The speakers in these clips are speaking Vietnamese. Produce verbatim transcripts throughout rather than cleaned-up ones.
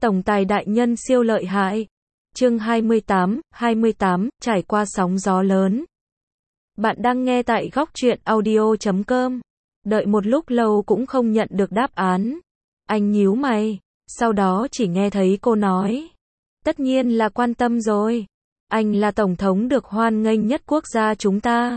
Tổng tài đại nhân siêu lợi hại. Chương hai mươi tám, hai mươi tám, trải qua sóng gió lớn. Bạn đang nghe tại góc truyện audio chấm com. Đợi một lúc lâu cũng không nhận được đáp án. Anh nhíu mày, sau đó chỉ nghe thấy cô nói. Tất nhiên là quan tâm rồi. Anh là tổng thống được hoan nghênh nhất quốc gia chúng ta.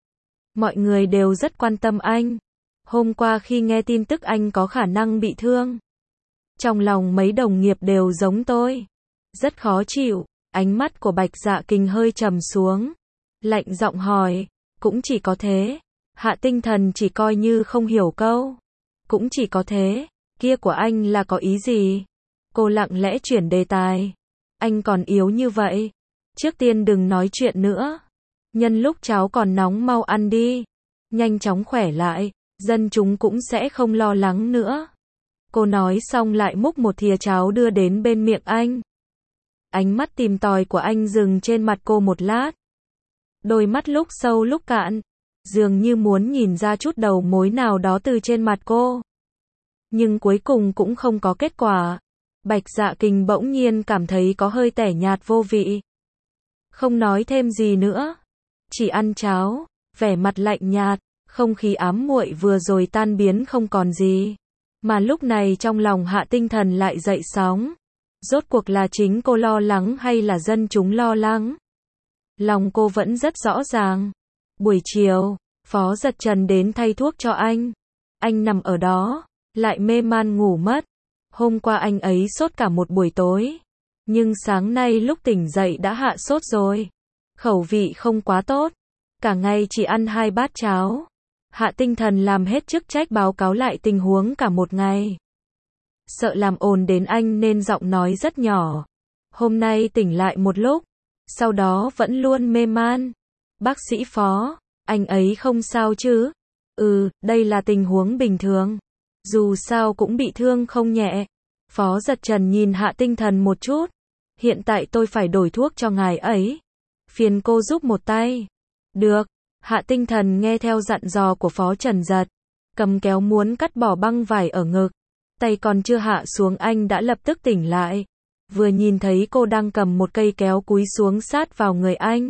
Mọi người đều rất quan tâm anh. Hôm qua khi nghe tin tức anh có khả năng bị thương, trong lòng mấy đồng nghiệp đều giống tôi. Rất khó chịu. Ánh mắt của Bạch Dạ Kình hơi trầm xuống. Lạnh giọng hỏi. Cũng chỉ có thế. Hạ Tinh Thần chỉ coi như không hiểu câu. Cũng chỉ có thế. Kia của anh là có ý gì? Cô lặng lẽ chuyển đề tài. Anh còn yếu như vậy. Trước tiên đừng nói chuyện nữa. Nhân lúc cháo còn nóng mau ăn đi. Nhanh chóng khỏe lại. Dân chúng cũng sẽ không lo lắng nữa. Cô nói xong lại múc một thìa cháo đưa đến bên miệng anh. Ánh mắt tìm tòi của anh dừng trên mặt cô một lát. Đôi mắt lúc sâu lúc cạn, dường như muốn nhìn ra chút đầu mối nào đó từ trên mặt cô. Nhưng cuối cùng cũng không có kết quả. Bạch Dạ Kình bỗng nhiên cảm thấy có hơi tẻ nhạt vô vị. Không nói thêm gì nữa. Chỉ ăn cháo, vẻ mặt lạnh nhạt, không khí ám muội vừa rồi tan biến không còn gì. Mà lúc này trong lòng Hạ Tinh Thần lại dậy sóng. Rốt cuộc là chính cô lo lắng hay là dân chúng lo lắng? Lòng cô vẫn rất rõ ràng. Buổi chiều, Phó Giật Trần đến thay thuốc cho anh. Anh nằm ở đó, lại mê man ngủ mất. Hôm qua anh ấy sốt cả một buổi tối. Nhưng sáng nay lúc tỉnh dậy đã hạ sốt rồi. Khẩu vị không quá tốt. Cả ngày chỉ ăn hai bát cháo. Hạ Tinh Thần làm hết chức trách báo cáo lại tình huống cả một ngày. Sợ làm ồn đến anh nên giọng nói rất nhỏ. Hôm nay tỉnh lại một lúc, sau đó vẫn luôn mê man. Bác sĩ Phó, anh ấy không sao chứ? Ừ, đây là tình huống bình thường. Dù sao cũng bị thương không nhẹ. Phó Giật Trần nhìn Hạ Tinh Thần một chút. Hiện tại tôi phải đổi thuốc cho ngài ấy. Phiền cô giúp một tay. Được. Hạ Tinh Thần nghe theo dặn dò của Phó Trần Giật. Cầm kéo muốn cắt bỏ băng vải ở ngực. Tay còn chưa hạ xuống anh đã lập tức tỉnh lại. Vừa nhìn thấy cô đang cầm một cây kéo cúi xuống sát vào người anh.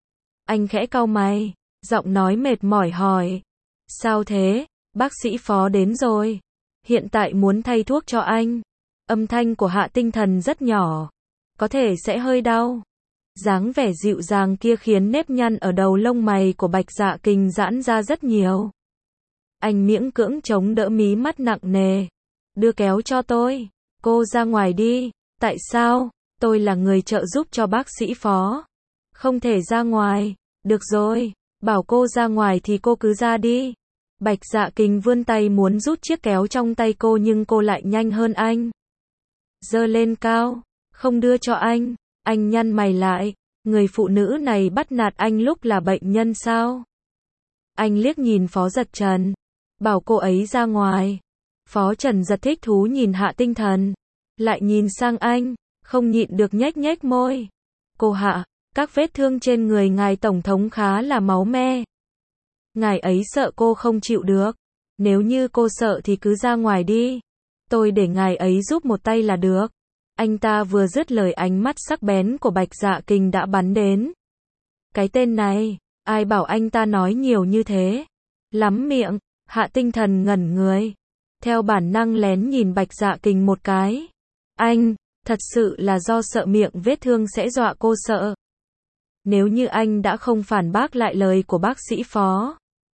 Anh khẽ cau mày, giọng nói mệt mỏi hỏi. Sao thế? Bác sĩ Phó đến rồi. Hiện tại muốn thay thuốc cho anh. Âm thanh của Hạ Tinh Thần rất nhỏ. Có thể sẽ hơi đau. Dáng vẻ dịu dàng kia khiến nếp nhăn ở đầu lông mày của Bạch Dạ Kình giãn ra rất nhiều. Anh miễn cưỡng chống đỡ mí mắt nặng nề. Đưa kéo cho tôi. Cô ra ngoài đi. Tại sao? Tôi là người trợ giúp cho bác sĩ Phó. Không thể ra ngoài. Được rồi. Bảo cô ra ngoài thì cô cứ ra đi. Bạch Dạ Kình vươn tay muốn rút chiếc kéo trong tay cô nhưng cô lại nhanh hơn anh. Giơ lên cao. Không đưa cho anh. Anh nhăn mày lại. Người phụ nữ này bắt nạt anh lúc là bệnh nhân sao? Anh liếc nhìn Phó Giật Trần. Bảo cô ấy ra ngoài. Phó Trần Giật thích thú nhìn Hạ Tinh Thần. Lại nhìn sang anh. Không nhịn được nhếch nhếch môi. Cô Hạ, các vết thương trên người ngài tổng thống khá là máu me. Ngài ấy sợ cô không chịu được. Nếu như cô sợ thì cứ ra ngoài đi. Tôi để ngài ấy giúp một tay là được. Anh ta vừa dứt lời ánh mắt sắc bén của Bạch Dạ Kình đã bắn đến. Cái tên này, ai bảo anh ta nói nhiều như thế? Lắm miệng. Hạ Tinh Thần ngẩn người. Theo bản năng lén nhìn Bạch Dạ Kình một cái. Anh, thật sự là do sợ miệng vết thương sẽ dọa cô sợ. Nếu như anh đã không phản bác lại lời của bác sĩ Phó.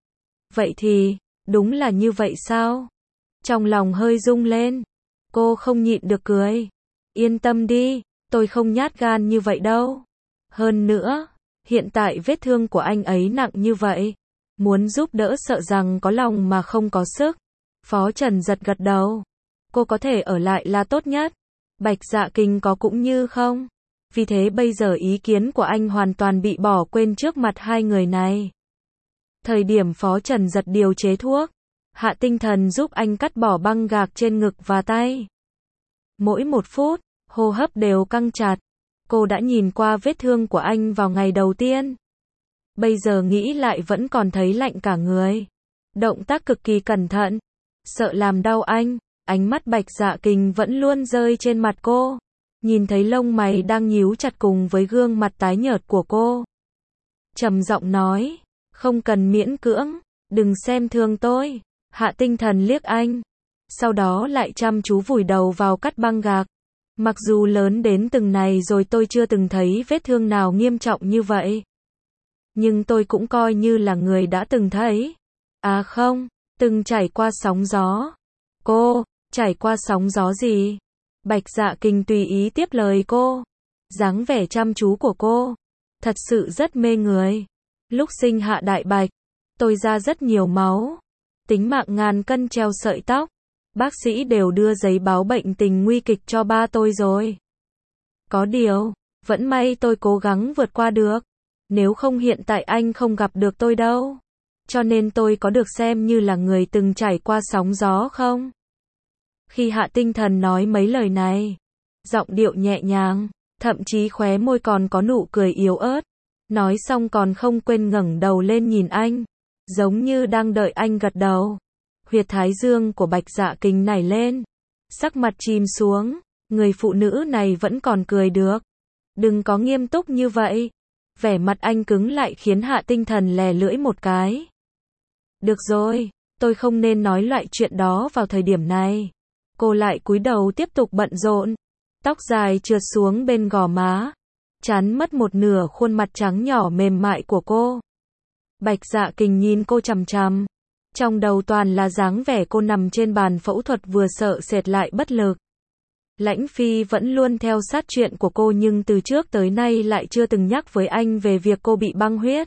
Vậy thì, đúng là như vậy sao? Trong lòng hơi rung lên. Cô không nhịn được cười. Yên tâm đi, tôi không nhát gan như vậy đâu. Hơn nữa, hiện tại vết thương của anh ấy nặng như vậy. Muốn giúp đỡ sợ rằng có lòng mà không có sức. Phó Trần Giật gật đầu. Cô có thể ở lại là tốt nhất. Bạch Dạ Kình có cũng như không. Vì thế bây giờ ý kiến của anh hoàn toàn bị bỏ quên trước mặt hai người này. Thời điểm Phó Trần Giật điều chế thuốc, Hạ Tinh Thần giúp anh cắt bỏ băng gạc trên ngực và tay. Mỗi một phút, hô hấp đều căng chặt. Cô đã nhìn qua vết thương của anh vào ngày đầu tiên. Bây giờ nghĩ lại vẫn còn thấy lạnh cả người. Động tác cực kỳ cẩn thận. Sợ làm đau anh. Ánh mắt Bạch Dạ Kình vẫn luôn rơi trên mặt cô. Nhìn thấy lông mày đang nhíu chặt cùng với gương mặt tái nhợt của cô. Trầm giọng nói, không cần miễn cưỡng, đừng xem thường tôi. Hạ Tinh Thần liếc anh. Sau đó lại chăm chú vùi đầu vào cắt băng gạc. Mặc dù lớn đến từng này rồi tôi chưa từng thấy vết thương nào nghiêm trọng như vậy. Nhưng tôi cũng coi như là người đã từng thấy. À không, từng trải qua sóng gió. Cô, trải qua sóng gió gì? Bạch Dạ Kình tùy ý tiếp lời cô. Dáng vẻ chăm chú của cô, thật sự rất mê người. Lúc sinh Hạ Đại Bạch, tôi ra rất nhiều máu. Tính mạng ngàn cân treo sợi tóc. Bác sĩ đều đưa giấy báo bệnh tình nguy kịch cho ba tôi rồi. Có điều, vẫn may tôi cố gắng vượt qua được. Nếu không hiện tại anh không gặp được tôi đâu. Cho nên tôi có được xem như là người từng trải qua sóng gió không? Khi Hạ Tinh Thần nói mấy lời này, giọng điệu nhẹ nhàng, thậm chí khóe môi còn có nụ cười yếu ớt. Nói xong còn không quên ngẩng đầu lên nhìn anh, giống như đang đợi anh gật đầu. Huyệt thái dương của Bạch Dạ Kình nảy lên, sắc mặt chìm xuống, người phụ nữ này vẫn còn cười được. Đừng có nghiêm túc như vậy. Vẻ mặt anh cứng lại khiến Hạ Tinh Thần lè lưỡi một cái. Được rồi, tôi không nên nói loại chuyện đó vào thời điểm này. Cô lại cúi đầu tiếp tục bận rộn. Tóc dài trượt xuống bên gò má, chán mất một nửa khuôn mặt trắng nhỏ mềm mại của cô. Bạch Dạ Kình nhìn cô chằm chằm. Trong đầu toàn là dáng vẻ cô nằm trên bàn phẫu thuật vừa sợ sệt lại bất lực. Lãnh Phi vẫn luôn theo sát chuyện của cô nhưng từ trước tới nay lại chưa từng nhắc với anh về việc cô bị băng huyết.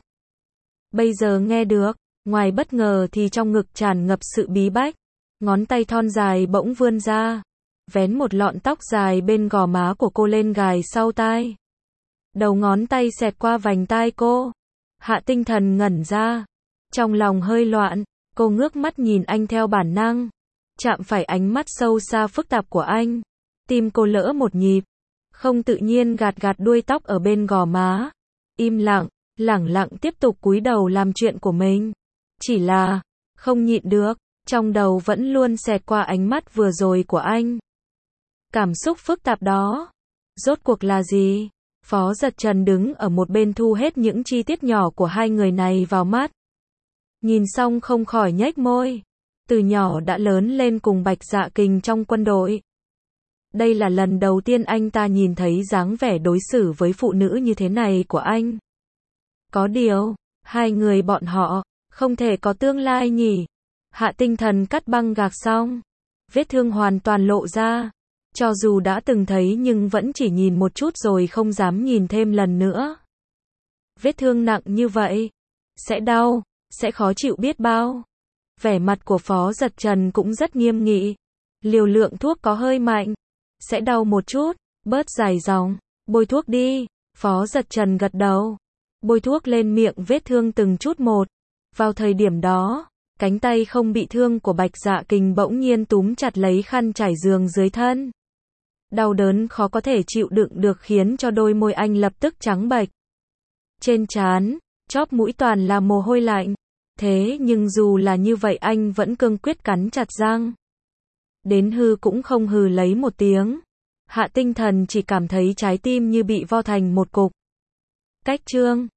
Bây giờ nghe được, ngoài bất ngờ thì trong ngực tràn ngập sự bí bách. Ngón tay thon dài bỗng vươn ra, vén một lọn tóc dài bên gò má của cô lên gài sau tai. Đầu ngón tay xẹt qua vành tai cô. Hạ Tinh Thần ngẩn ra, trong lòng hơi loạn, cô ngước mắt nhìn anh theo bản năng. Chạm phải ánh mắt sâu xa phức tạp của anh, tim cô lỡ một nhịp, không tự nhiên gạt gạt đuôi tóc ở bên gò má. Im lặng, lẳng lặng tiếp tục cúi đầu làm chuyện của mình. Chỉ là, không nhịn được, trong đầu vẫn luôn xẹt qua ánh mắt vừa rồi của anh. Cảm xúc phức tạp đó, rốt cuộc là gì? Phó Giật Trần đứng ở một bên thu hết những chi tiết nhỏ của hai người này vào mắt. Nhìn xong không khỏi nhếch môi. Từ nhỏ đã lớn lên cùng Bạch Dạ Kình trong quân đội. Đây là lần đầu tiên anh ta nhìn thấy dáng vẻ đối xử với phụ nữ như thế này của anh. Có điều, hai người bọn họ, không thể có tương lai nhỉ. Hạ Tinh Thần cắt băng gạc xong, vết thương hoàn toàn lộ ra. Cho dù đã từng thấy nhưng vẫn chỉ nhìn một chút rồi không dám nhìn thêm lần nữa. Vết thương nặng như vậy, sẽ đau, sẽ khó chịu biết bao. Vẻ mặt của Phó Giật Trần cũng rất nghiêm nghị. Liều lượng thuốc có hơi mạnh, sẽ đau một chút, bớt dài dòng, bôi thuốc đi. Phó Giật Trần gật đầu, bôi thuốc lên miệng vết thương từng chút một. Vào thời điểm đó, cánh tay không bị thương của Bạch Dạ Kình bỗng nhiên túm chặt lấy khăn trải giường dưới thân. Đau đớn khó có thể chịu đựng được khiến cho đôi môi anh lập tức trắng bệch. Trên trán, chóp mũi toàn là mồ hôi lạnh. Thế nhưng dù là như vậy anh vẫn cương quyết cắn chặt răng. Đến hư cũng không hừ lấy một tiếng. Hạ Tinh Thần chỉ cảm thấy trái tim như bị vo thành một cục. Cách chương